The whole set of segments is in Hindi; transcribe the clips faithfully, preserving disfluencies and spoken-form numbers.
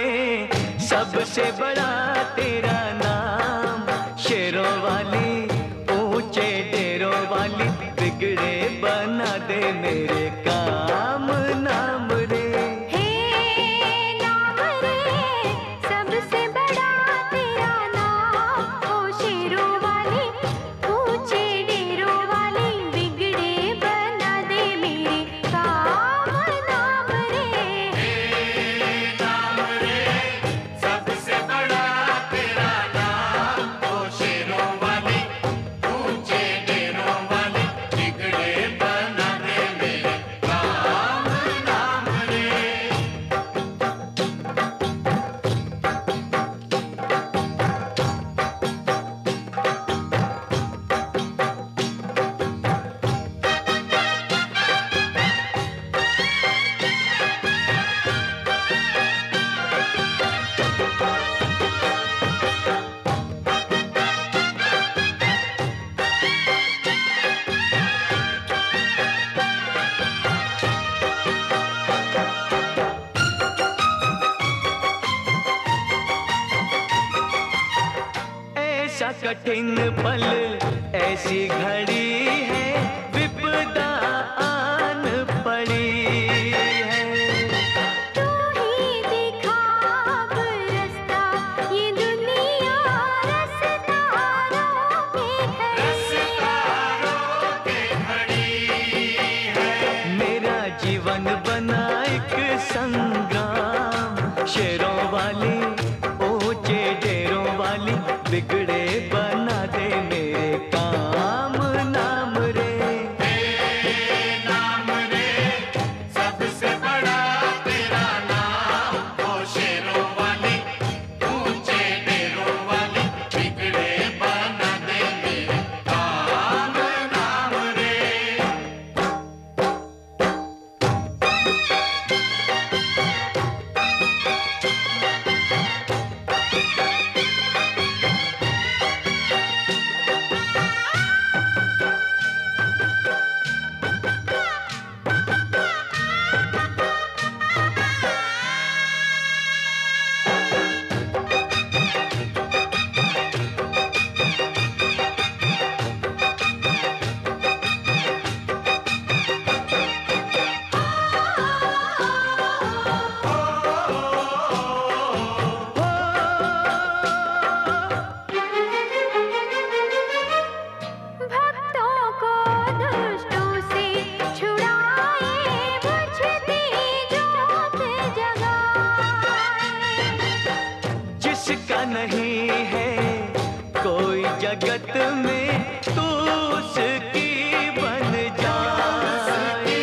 रे, सबसे बड़ा तेरा नाम। शेरों वाली, ऊंचे डेरों वाली, बिगड़े बना दे मेरे काम नाम रे। हे नाम रे, सबसे बड़ा तेरा नाम। ओ शेरों वाली, ऊंचे डेरों वाली, बिगड़े बना दे मेरे काम नाम रे। हे नाम रे, सबसे बड़ा तेरा नाम। ओ शेरों वाली, ऊंचे डेरों वाली, बिगड़े बना दे मेरे काम नाम रे। ऐसा कठिन पल, ऐसी घड़ी है, विपदा आन पड़ी है। तू ही दिखा अब रास्ता, ये दुनिया रस्तारों पे खड़ी है। मेरा जीवन बना एक संग्राम। शेरों वाली, ऊंचे डेरों वाली, बिगड़े बना दे मेरे काम नाम रे। नाम रे, सबसे बड़ा तेरा नाम। ओ शेरों वाली, ऊंचे डेरों वाली, बिगड़े बना दे मेरे काम नाम रे। भक्तों को दुष्टों से छुड़ाए, बुझती ज्योत जगाए। जिसका नहीं है कोई जगत में, तू उसकी बन जाए।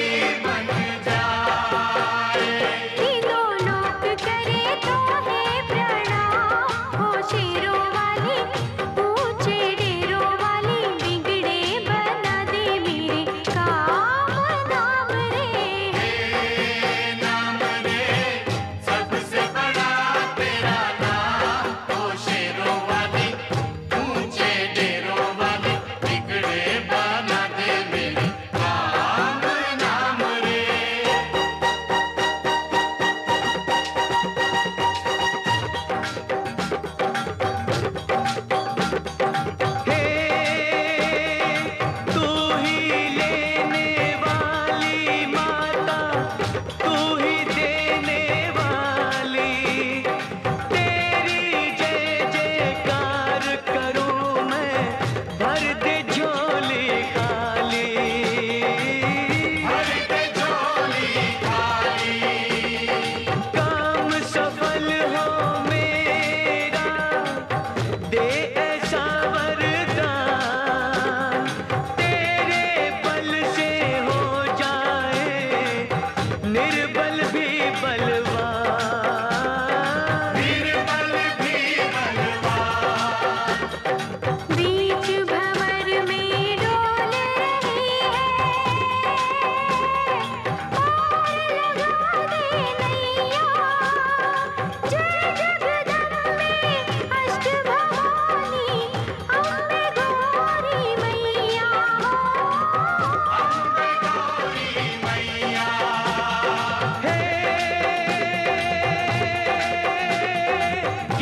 तीनों लोक करे तो है प्रणाम। हो शेरों वाली, ऊंचे डेरों वाली, बिगड़े बना दे मेरे काम नाम रे। नाम रे, सबसे बड़ा तेरा नाम। ओ शेरों वाली, ऊंचे डेरों वाली, बिगड़े बना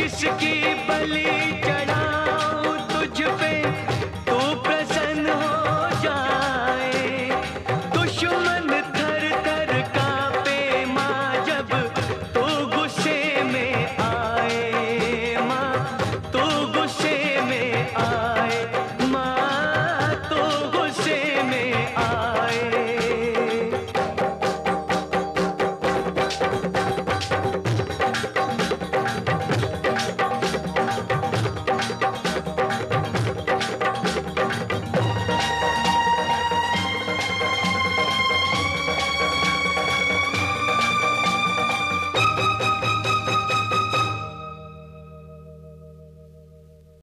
जिसकी